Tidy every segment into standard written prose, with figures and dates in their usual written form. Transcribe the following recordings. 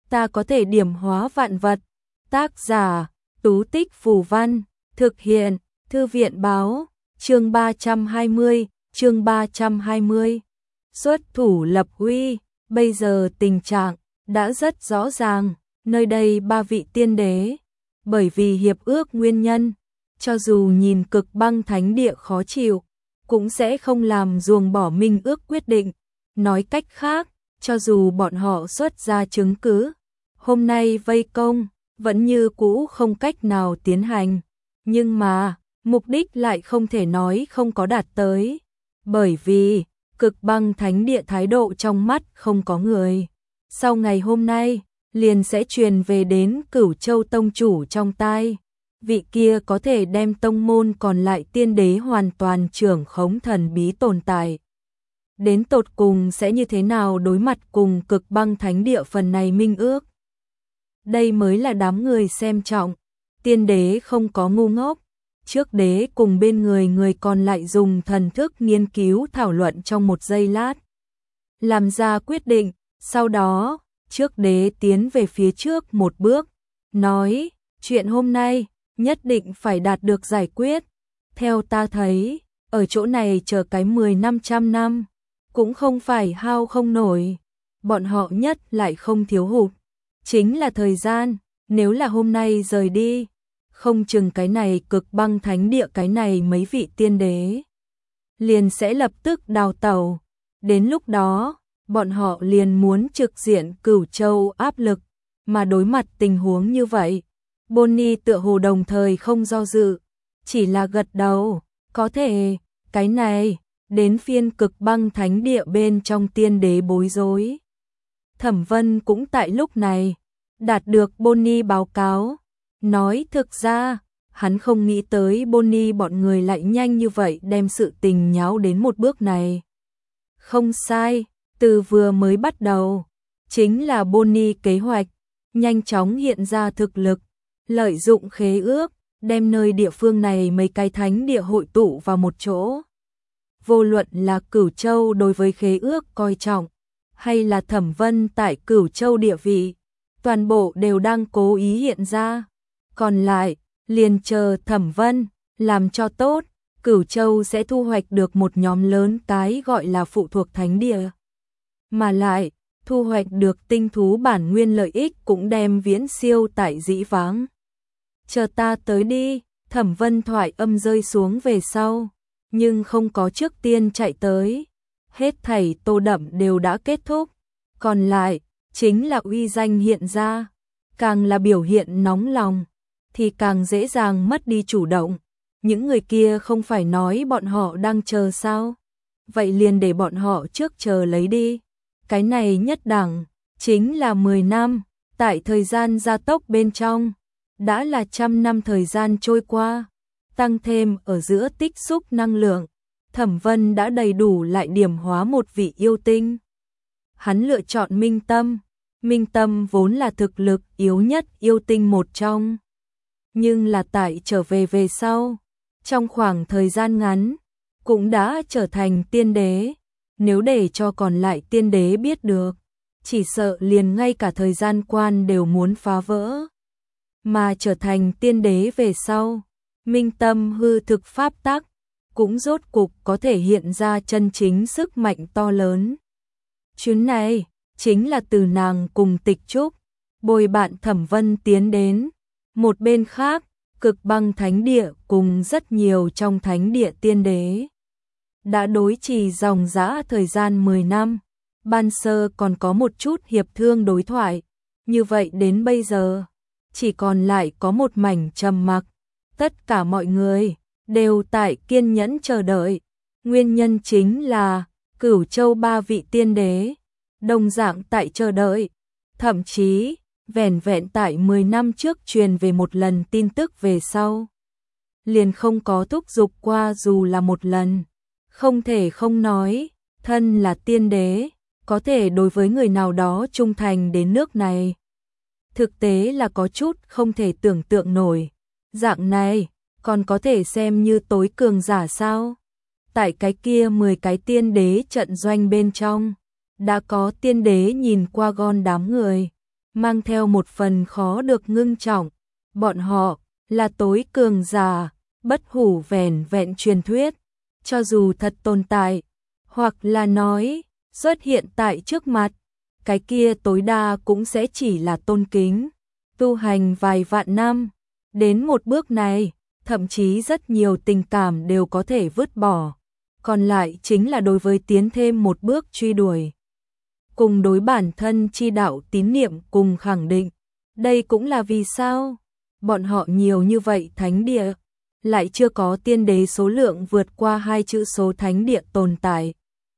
ta có thể điểm hóa vạn vật. Tác giả, Tú Tích Phù Văn, thực hiện, Thư viện báo, chương 320. Xuất thủ lập uy, bây giờ tình trạng đã rất rõ ràng, nơi đây ba vị tiên đế, bởi vì hiệp ước nguyên nhân, cho dù nhìn Cực Băng Thánh Địa khó chịu, cũng sẽ không làm ruồng bỏ minh ước quyết định. Nói cách khác, cho dù bọn họ xuất ra chứng cứ, hôm nay vây công, vẫn như cũ không cách nào tiến hành. Nhưng mà, mục đích lại không thể nói không có đạt tới. Bởi vì, Cực Băng Thánh Địa thái độ trong mắt không có người. Sau ngày hôm nay, liền sẽ truyền về đến Cửu Châu Tông Chủ trong tai. Vị kia có thể đem tông môn còn lại tiên đế hoàn toàn trưởng khống thần bí tồn tại. Đến tột cùng sẽ như thế nào đối mặt cùng Cực Băng Thánh Địa phần này minh ước. Đây mới là đám người xem trọng. Tiên đế không có ngu ngốc. Trước đế cùng bên người còn lại dùng thần thức nghiên cứu thảo luận trong một giây lát. Làm ra quyết định, sau đó, trước đế tiến về phía trước một bước, nói, chuyện hôm nay, nhất định phải đạt được giải quyết. Theo ta thấy, ở chỗ này chờ cái 10-500 năm, cũng không phải hao không nổi. Bọn họ nhất lại không thiếu hụt. Chính là thời gian, nếu là hôm nay rời đi, không chừng cái này Cực Băng Thánh Địa cái này mấy vị tiên đế liền sẽ lập tức đào tẩu. Đến lúc đó, bọn họ liền muốn trực diện Cửu Châu áp lực, mà đối mặt tình huống như vậy. Bonnie tựa hồ đồng thời không do dự, chỉ là gật đầu, có thể, cái này, đến phiên Cực Băng Thánh Địa bên trong tiên đế bối rối. Thẩm Vân cũng tại lúc này, đạt được Bonnie báo cáo, nói thực ra, hắn không nghĩ tới Bonnie bọn người lại nhanh như vậy đem sự tình nháo đến một bước này. Không sai, từ vừa mới bắt đầu, chính là Bonnie kế hoạch, nhanh chóng hiện ra thực lực, lợi dụng khế ước, đem nơi địa phương này mấy cái thánh địa hội tụ vào một chỗ. Vô luận là Cửu Châu đối với khế ước coi trọng, hay là Thẩm Vân tại Cửu Châu địa vị, toàn bộ đều đang cố ý hiện ra. Còn lại, liền chờ Thẩm Vân làm cho tốt, Cửu Châu sẽ thu hoạch được một nhóm lớn cái gọi là phụ thuộc thánh địa. Mà lại, thu hoạch được tinh thú bản nguyên lợi ích cũng đem viễn siêu tại dĩ vãng. Chờ ta tới đi, Thẩm Vân thoại âm rơi xuống về sau, nhưng không có trước tiên chạy tới. Hết thảy tô đậm đều đã kết thúc, còn lại, chính là uy danh hiện ra. Càng là biểu hiện nóng lòng, thì càng dễ dàng mất đi chủ động. Những người kia không phải nói bọn họ đang chờ sao? Vậy liền để bọn họ trước chờ lấy đi. Cái này nhất đẳng, chính là 10 năm, tại thời gian gia tốc bên trong, đã là 100 năm thời gian trôi qua, tăng thêm ở giữa tích xúc năng lượng, Thẩm Vân đã đầy đủ lại điểm hóa một vị yêu tinh. Hắn lựa chọn Minh Tâm. Minh Tâm vốn là thực lực yếu nhất yêu tinh một trong, nhưng là tại trở về sau, trong khoảng thời gian ngắn, cũng đã trở thành tiên đế. Nếu để cho còn lại tiên đế biết được, chỉ sợ liền ngay cả thời gian quan đều muốn phá vỡ. Mà trở thành tiên đế về sau, Minh Tâm hư thực pháp tắc, cũng rốt cục có thể hiện ra chân chính sức mạnh to lớn. Chuyến này, chính là từ nàng cùng Tịch Trúc, bồi bạn Thẩm Vân tiến đến. Một bên khác, Cực Băng Thánh Địa cùng rất nhiều trong thánh địa tiên đế đã đối trì dòng dã thời gian 10 năm. Ban sơ còn có một chút hiệp thương đối thoại, như vậy đến bây giờ, chỉ còn lại có một mảnh trầm mặc. Tất cả mọi người đều tại kiên nhẫn chờ đợi. Nguyên nhân chính là Cửu Châu ba vị tiên đế đồng dạng tại chờ đợi. Thậm chí, vẻn vẹn tại 10 năm trước truyền về một lần tin tức về sau, liền không có thúc giục qua dù là một lần. Không thể không nói, thân là tiên đế, có thể đối với người nào đó trung thành đến nước này. Thực tế là có chút không thể tưởng tượng nổi. Dạng này, còn có thể xem như tối cường giả sao? Tại cái kia 10 cái tiên đế trận doanh bên trong, đã có tiên đế nhìn qua gon đám người, mang theo một phần khó được ngưng trọng. Bọn họ là tối cường giả, bất hủ vẻn vẹn truyền thuyết, cho dù thật tồn tại, hoặc là nói xuất hiện tại trước mặt, cái kia tối đa cũng sẽ chỉ là tôn kính. Tu hành vài vạn năm, đến một bước này, thậm chí rất nhiều tình cảm đều có thể vứt bỏ, còn lại chính là đối với tiến thêm một bước truy đuổi. Cùng đối bản thân chi đạo tín niệm cùng khẳng định, đây cũng là vì sao bọn họ nhiều như vậy thánh địa, lại chưa có tiên đế số lượng vượt qua 2 chữ số thánh địa tồn tại.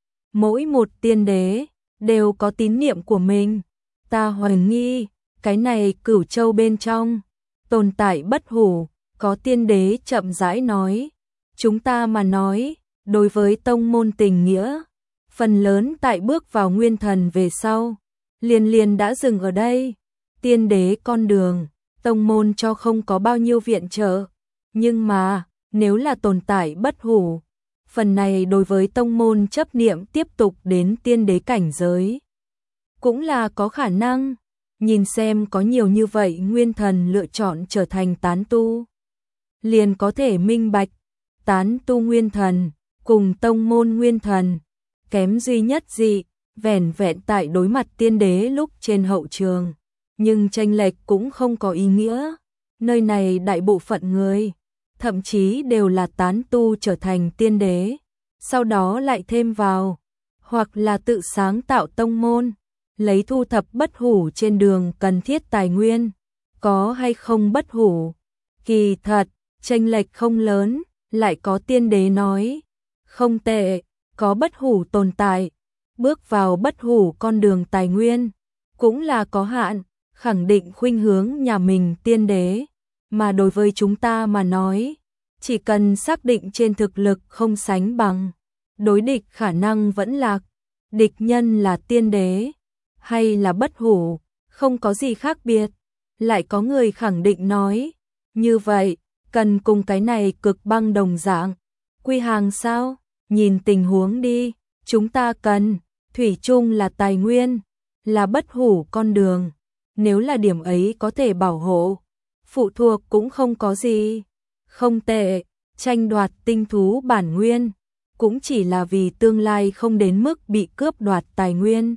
Mỗi một tiên đế đều có tín niệm của mình. Ta hoài nghi, cái này Cửu Châu bên trong tồn tại bất hủ, có tiên đế chậm rãi nói. Chúng ta mà nói, đối với tông môn tình nghĩa, phần lớn tại bước vào nguyên thần về sau, liền đã dừng ở đây. Tiên đế con đường, tông môn cho không có bao nhiêu viện trợ, nhưng mà, nếu là tồn tại bất hủ, phần này đối với tông môn chấp niệm tiếp tục đến tiên đế cảnh giới, cũng là có khả năng. Nhìn xem có nhiều như vậy nguyên thần lựa chọn trở thành tán tu, liền có thể minh bạch, tán tu nguyên thần cùng tông môn nguyên thần kém duy nhất gì, vẻn vẹn tại đối mặt tiên đế lúc trên hậu trường, nhưng chênh lệch cũng không có ý nghĩa. Nơi này đại bộ phận người, thậm chí đều là tán tu trở thành tiên đế, sau đó lại thêm vào, hoặc là tự sáng tạo tông môn, lấy thu thập bất hủ trên đường cần thiết tài nguyên, có hay không bất hủ. Kỳ thật, chênh lệch không lớn, lại có tiên đế nói, không tệ, có bất hủ tồn tại, bước vào bất hủ con đường tài nguyên, cũng là có hạn, khẳng định khuynh hướng nhà mình tiên đế, mà đối với chúng ta mà nói, chỉ cần xác định trên thực lực không sánh bằng, đối địch khả năng vẫn lạc, địch nhân là tiên đế, hay là bất hủ, không có gì khác biệt. Lại có người khẳng định nói, như vậy, cần cùng cái này cực băng đồng dạng, quy hàng sao? Nhìn tình huống đi, chúng ta cần, thủy chung là tài nguyên, là bất hủ con đường, nếu là điểm ấy có thể bảo hộ, phụ thuộc cũng không có gì, không tệ, tranh đoạt tinh thú bản nguyên, cũng chỉ là vì tương lai không đến mức bị cướp đoạt tài nguyên.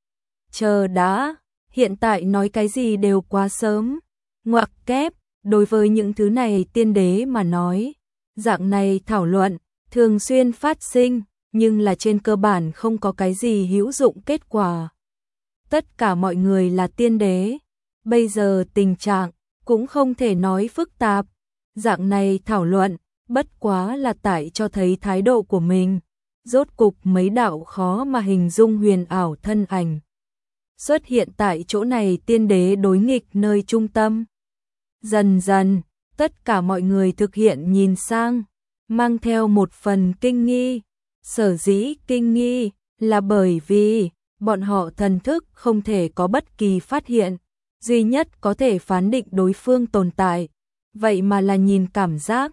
Chờ đã, hiện tại nói cái gì đều quá sớm, ngoặc kép, đối với những thứ này tiên đế mà nói, dạng này thảo luận, thường xuyên phát sinh, nhưng là trên cơ bản không có cái gì hữu dụng kết quả. Tất cả mọi người là tiên đế, bây giờ tình trạng cũng không thể nói phức tạp, dạng này thảo luận, bất quá là tại cho thấy thái độ của mình. Rốt cục mấy đạo khó mà hình dung huyền ảo thân ảnh xuất hiện tại chỗ này tiên đế đối nghịch nơi trung tâm. Dần dần, tất cả mọi người thực hiện nhìn sang, mang theo một phần kinh nghi. Sở dĩ kinh nghi là bởi vì bọn họ thần thức không thể có bất kỳ phát hiện, duy nhất có thể phán định đối phương tồn tại, vậy mà là nhìn cảm giác.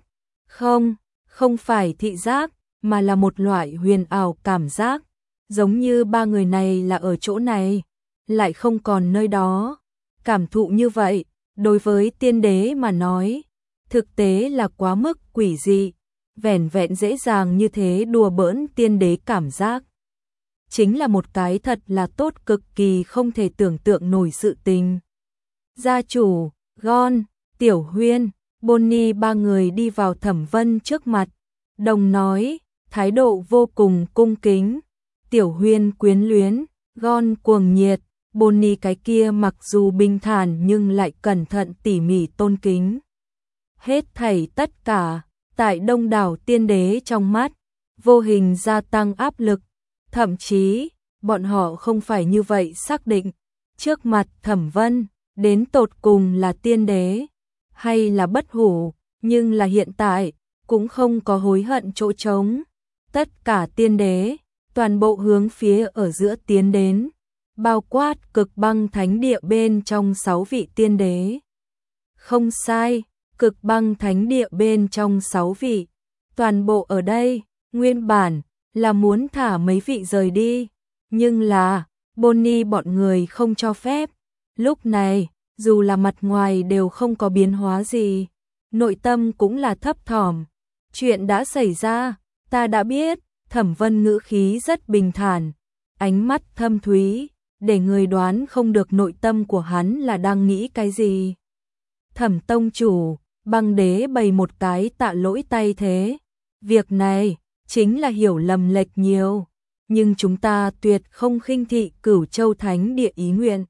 Không phải thị giác, mà là một loại huyền ảo cảm giác, giống như ba người này là ở chỗ này, lại không còn nơi đó. Cảm thụ như vậy, đối với tiên đế mà nói, thực tế là quá mức quỷ dị, vẻn vẹn dễ dàng như thế đùa bỡn tiên đế cảm giác. Chính là một cái thật là tốt cực kỳ không thể tưởng tượng nổi sự tình. Gia chủ, Gon, Tiểu Huyên, Bonnie ba người đi vào Thẩm Vân trước mặt, đồng nói, thái độ vô cùng cung kính. Tiểu Huyên quyến luyến, Gon cuồng nhiệt, Bonnie cái kia mặc dù bình thản nhưng lại cẩn thận tỉ mỉ tôn kính. Hết thảy tất cả, tại đông đảo tiên đế trong mắt, vô hình gia tăng áp lực, thậm chí, bọn họ không phải như vậy xác định, trước mặt Thẩm Vân, đến tột cùng là tiên đế, hay là bất hủ, nhưng là hiện tại, cũng không có hối hận chỗ trống. Tất cả tiên đế, toàn bộ hướng phía ở giữa tiến đến, bao quát cực băng thánh địa bên trong 6 vị tiên đế. Không sai, cực băng thánh địa bên trong 6 vị, toàn bộ ở đây, nguyên bản là muốn thả mấy vị rời đi, nhưng là Bonnie bọn người không cho phép, Lúc này, dù là mặt ngoài đều không có biến hóa gì, nội tâm cũng là thấp thỏm. Chuyện đã xảy ra, ta đã biết. Thẩm Vân ngữ khí rất bình thản, ánh mắt thâm thúy, để người đoán không được nội tâm của hắn là đang nghĩ cái gì. Thẩm tông chủ, Băng Đế bày một cái tạ lỗi tay thế. Việc này, chính là hiểu lầm lệch nhiều, nhưng chúng ta tuyệt không khinh thị Cửu Châu Thánh Địa ý nguyện.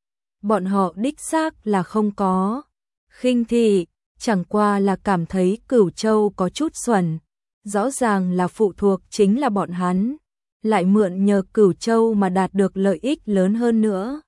Bọn họ đích xác là không có khinh thị, chẳng qua là cảm thấy Cửu Châu có chút xuẩn. Rõ ràng là phụ thuộc chính là bọn hắn, lại mượn nhờ Cửu Châu mà đạt được lợi ích lớn hơn nữa.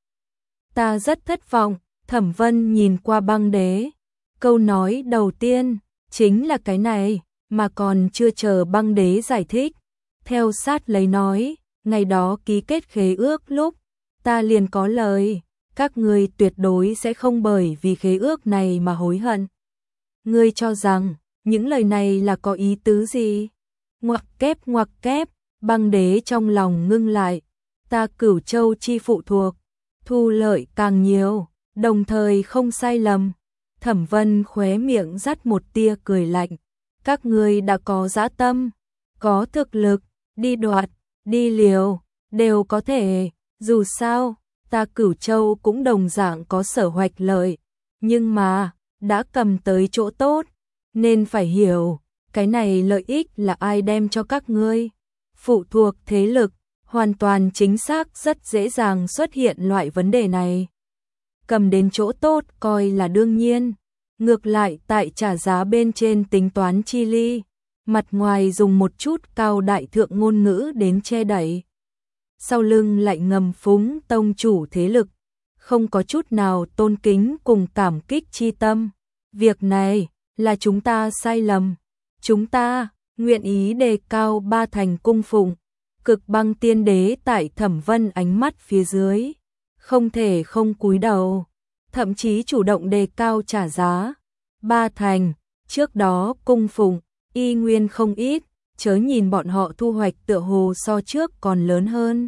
Ta rất thất vọng. Thẩm Vân nhìn qua Băng Đế. Câu nói đầu tiên chính là cái này, mà còn chưa chờ Băng Đế giải thích. Theo sát lấy nói, ngày đó ký kết khế ước lúc, ta liền có lời, các ngươi tuyệt đối sẽ không bởi vì khế ước này mà hối hận. Ngươi cho rằng, những lời này là có ý tứ gì? Ngoặc kép, Băng Đế trong lòng ngưng lại. Ta Cửu Châu chi phụ thuộc, thu lợi càng nhiều, đồng thời không sai lầm. Thẩm Vân khóe miệng dắt một tia cười lạnh. Các ngươi đã có dã tâm, có thực lực, đi đoạt, đi liều, đều có thể. Dù sao, ta Cửu Châu cũng đồng dạng có sở hoạch lợi. Nhưng mà, đã cầm tới chỗ tốt, nên phải hiểu, cái này lợi ích là ai đem cho các ngươi. Phụ thuộc thế lực, hoàn toàn chính xác rất dễ dàng xuất hiện loại vấn đề này. Cầm đến chỗ tốt coi là đương nhiên, ngược lại tại trả giá bên trên tính toán chi ly, mặt ngoài dùng một chút cao đại thượng ngôn ngữ đến che đậy. Sau lưng lại ngầm phúng tông chủ thế lực, không có chút nào tôn kính cùng cảm kích chi tâm. Việc này là chúng ta sai lầm, chúng ta nguyện ý đề cao ba thành cung phụng. Cực Băng Tiên Đế tại Thẩm Vân ánh mắt phía dưới, không thể không cúi đầu, thậm chí chủ động đề cao trả giá. Ba thành, trước đó cung phụng, y nguyên không ít, chớ nhìn bọn họ thu hoạch tựa hồ so trước còn lớn hơn.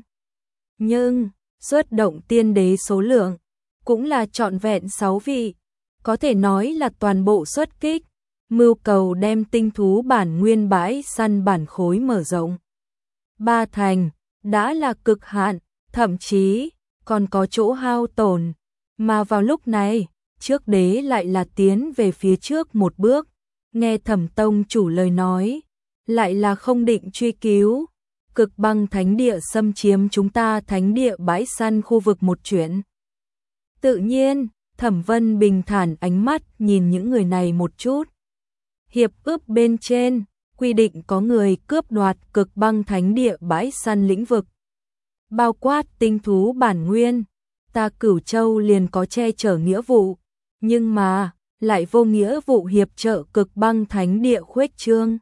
Nhưng, xuất động tiên đế số lượng, cũng là trọn vẹn 6 vị, có thể nói là toàn bộ xuất kích, mưu cầu đem tinh thú bản nguyên bãi săn bản khối mở rộng. Ba thành, đã là cực hạn, thậm chí, còn có chỗ hao tổn, mà vào lúc này, trước đế lại là tiến về phía trước một bước, nghe Thẩm tông chủ lời nói, lại là không định truy cứu. Cực Băng Thánh Địa xâm chiếm chúng ta thánh địa bãi săn khu vực một chuyện. Tự nhiên, Thẩm Vân bình thản ánh mắt nhìn những người này một chút. Hiệp ước bên trên, quy định có người cướp đoạt Cực Băng Thánh Địa bãi săn lĩnh vực, bao quát tinh thú bản nguyên, ta Cửu Châu liền có che chở nghĩa vụ, nhưng mà, lại vô nghĩa vụ hiệp trợ Cực Băng Thánh Địa khuếch trương.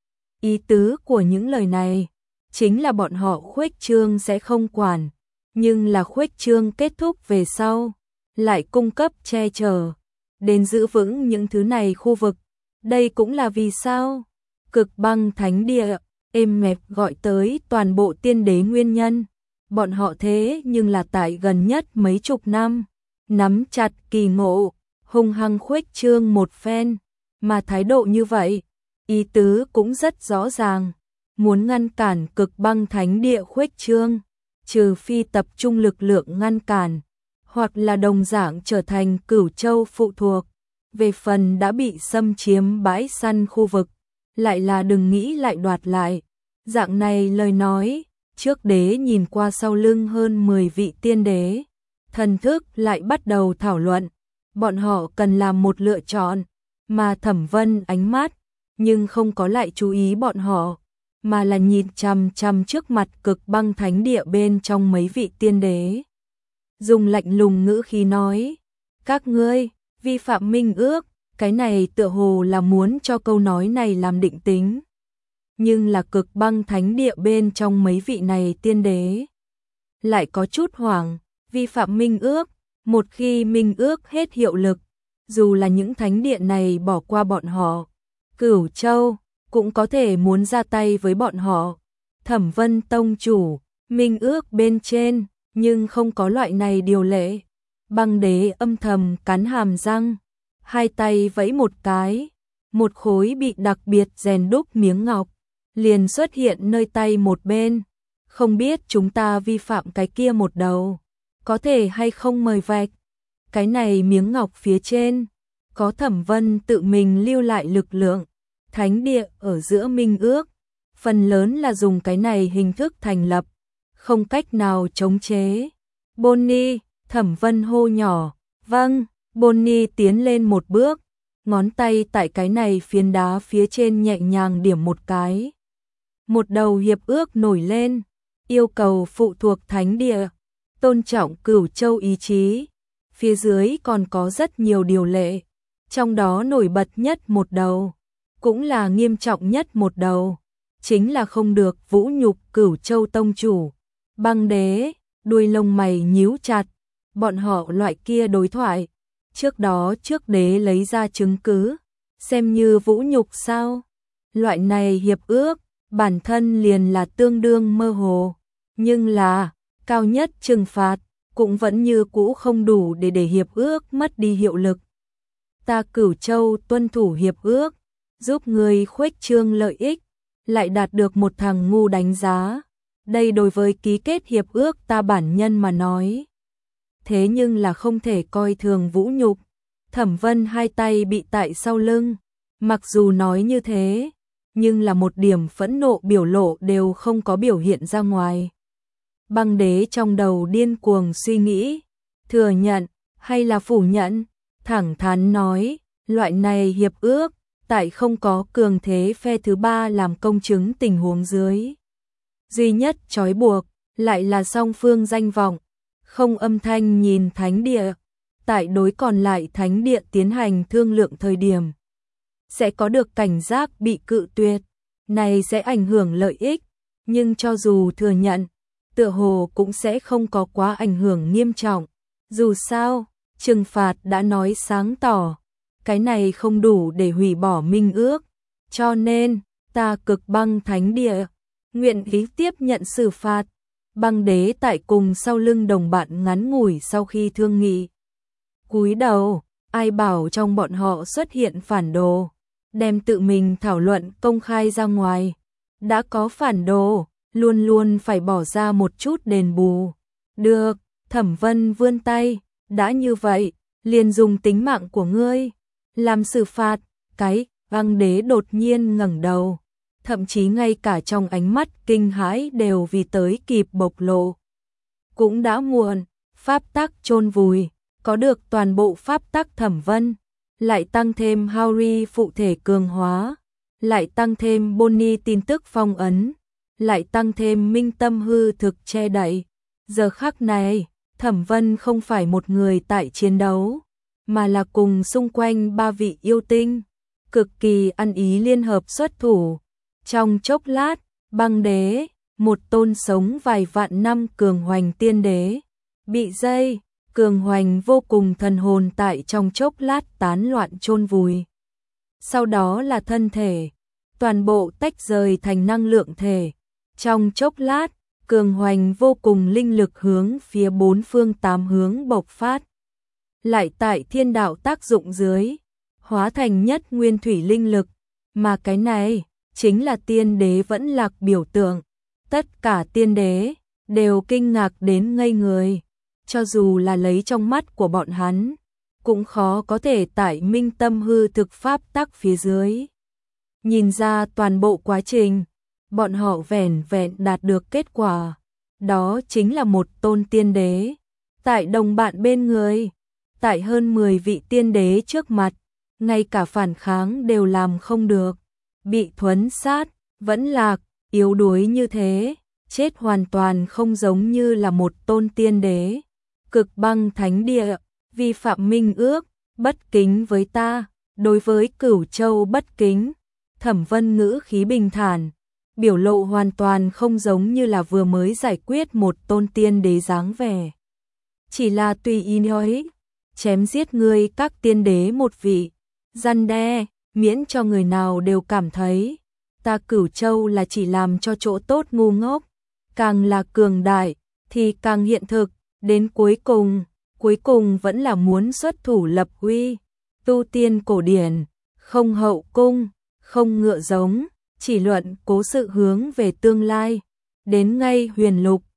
Ý tứ của những lời này, chính là bọn họ khuếch trương sẽ không quản, nhưng là khuếch trương kết thúc về sau, lại cung cấp che chở, đến giữ vững những thứ này khu vực. Đây cũng là vì sao Cực Băng Thánh Địa êm mẹp gọi tới toàn bộ tiên đế nguyên nhân. Bọn họ thế nhưng là tại gần nhất mấy chục năm, nắm chặt kỳ ngộ, hung hăng khuếch trương một phen, mà thái độ như vậy, ý tứ cũng rất rõ ràng, muốn ngăn cản Cực Băng Thánh Địa khuếch trương, trừ phi tập trung lực lượng ngăn cản, hoặc là đồng dạng trở thành Cửu Châu phụ thuộc. Về phần đã bị xâm chiếm bãi săn khu vực, lại là đừng nghĩ lại đoạt lại. Dạng này lời nói, trước đế nhìn qua sau lưng hơn 10 vị tiên đế, thần thức lại bắt đầu thảo luận, bọn họ cần làm một lựa chọn, mà Thẩm Vân ánh mắt, nhưng không có lại chú ý bọn họ, mà là nhìn chằm chằm trước mặt Cực Băng Thánh Địa bên trong mấy vị tiên đế. Dùng lạnh lùng ngữ khí nói, các ngươi vi phạm minh ước, cái này tựa hồ là muốn cho câu nói này làm định tính. Nhưng là Cực Băng Thánh Địa bên trong mấy vị này tiên đế lại có chút hoảng, vi phạm minh ước, một khi minh ước hết hiệu lực, dù là những thánh địa này bỏ qua bọn họ, Cửu Châu cũng có thể muốn ra tay với bọn họ. Thẩm Vân tông chủ, minh ước bên trên, nhưng không có loại này điều lệ. Băng đế âm thầm cắn hàm răng, hai tay vẫy một cái, một khối bị đặc biệt rèn đúc miếng ngọc liền xuất hiện nơi tay một bên. Không biết chúng ta vi phạm cái kia một đầu, có thể hay không mời vạch. Cái này miếng ngọc phía trên có Thẩm Vân tự mình lưu lại lực lượng, thánh địa ở giữa minh ước, phần lớn là dùng cái này hình thức thành lập, không cách nào chống chế. Bonnie, Thẩm Vân hô nhỏ, vâng. Bonnie tiến lên một bước, ngón tay tại cái này phiến đá phía trên nhẹ nhàng điểm một cái. Một đầu hiệp ước nổi lên, yêu cầu phụ thuộc thánh địa, tôn trọng Cửu Châu ý chí. Phía dưới còn có rất nhiều điều lệ, trong đó nổi bật nhất một đầu, cũng là nghiêm trọng nhất một đầu, chính là không được vũ nhục Cửu Châu tông chủ. Băng đế, đuôi lông mày nhíu chặt, bọn họ loại kia đối thoại, trước đó trước đế lấy ra chứng cứ, xem như vũ nhục sao? Loại này hiệp ước, bản thân liền là tương đương mơ hồ, nhưng là cao nhất trừng phạt cũng vẫn như cũ không đủ để hiệp ước mất đi hiệu lực. Ta Cửu Châu tuân thủ hiệp ước, giúp người khuếch trương lợi ích, lại đạt được một thằng ngu đánh giá. Đây đối với ký kết hiệp ước ta bản nhân mà nói. Thế nhưng là không thể coi thường vũ nhục. Thẩm Vân hai tay bị tại sau lưng, mặc dù nói như thế, nhưng là một điểm phẫn nộ biểu lộ đều không có biểu hiện ra ngoài. Băng đế trong đầu điên cuồng suy nghĩ, thừa nhận hay là phủ nhận, thẳng thắn nói, loại này hiệp ước, tại không có cường thế phe thứ ba làm công chứng tình huống dưới. Duy nhất trói buộc, lại là song phương danh vọng, không âm thanh nhìn thánh địa, tại đối còn lại thánh địa tiến hành thương lượng thời điểm. Sẽ có được cảnh giác bị cự tuyệt, này sẽ ảnh hưởng lợi ích, nhưng cho dù thừa nhận, tựa hồ cũng sẽ không có quá ảnh hưởng nghiêm trọng. Dù sao, trừng phạt đã nói sáng tỏ, cái này không đủ để hủy bỏ minh ước, cho nên, ta Cực Băng thánh địa nguyện ý tiếp nhận xử phạt. Băng đế tại cùng sau lưng đồng bạn ngắn ngủi sau khi thương nghị. Cúi đầu, ai bảo trong bọn họ xuất hiện phản đồ, đem tự mình thảo luận công khai ra ngoài. Đã có phản đồ, luôn luôn phải bỏ ra một chút đền bù. Được, Thẩm Vân vươn tay, đã như vậy, liền dùng tính mạng của ngươi làm xử phạt. Cái, băng đế đột nhiên ngẩng đầu, thậm chí ngay cả trong ánh mắt kinh hãi đều vì tới kịp bộc lộ. Cũng đã muộn, pháp tắc chôn vùi, có được toàn bộ pháp tắc Thẩm Vân, lại tăng thêm Harry phụ thể cường hóa, lại tăng thêm Bonnie tin tức phong ấn, lại tăng thêm minh tâm hư thực che đậy. Giờ khắc này, Thẩm Vân không phải một người tại chiến đấu, mà là cùng xung quanh ba vị yêu tinh, cực kỳ ăn ý liên hợp xuất thủ. Trong chốc lát, băng đế, một tôn sống vài vạn năm cường hoành tiên đế, bị dây, cường hoành vô cùng thần hồn tại trong chốc lát tán loạn chôn vùi. Sau đó là thân thể, toàn bộ tách rời thành năng lượng thể. Trong chốc lát, cường hoành vô cùng linh lực hướng phía bốn phương tám hướng bộc phát. Lại tại thiên đạo tác dụng dưới, hóa thành nhất nguyên thủy linh lực, mà cái này chính là tiên đế vẫn lạc biểu tượng. Tất cả tiên đế đều kinh ngạc đến ngây người, cho dù là lấy trong mắt của bọn hắn, cũng khó có thể tại minh tâm hư thực pháp tắc phía dưới nhìn ra toàn bộ quá trình. Bọn họ vẻn vẹn đạt được kết quả, đó chính là một tôn tiên đế tại đồng bạn bên người, tại hơn 10 vị tiên đế trước mặt, ngay cả phản kháng đều làm không được, bị thuấn sát, vẫn lạc, yếu đuối như thế, chết hoàn toàn không giống như là một tôn tiên đế. Cực Băng thánh địa, vi phạm minh ước, bất kính với ta, đối với Cửu Châu bất kính. Thẩm Vân ngữ khí bình thản, biểu lộ hoàn toàn không giống như là vừa mới giải quyết một tôn tiên đế dáng vẻ. Chỉ là tùy ý nói, chém giết ngươi các tiên đế một vị, răn đe, miễn cho người nào đều cảm thấy ta Cửu Châu là chỉ làm cho chỗ tốt ngu ngốc, càng là cường đại thì càng hiện thực, đến cuối cùng cuối cùng vẫn là muốn xuất thủ lập uy, tu tiên cổ điển, không hậu cung, không ngựa giống, chỉ luận cố sự hướng về tương lai, đến ngay huyền lục,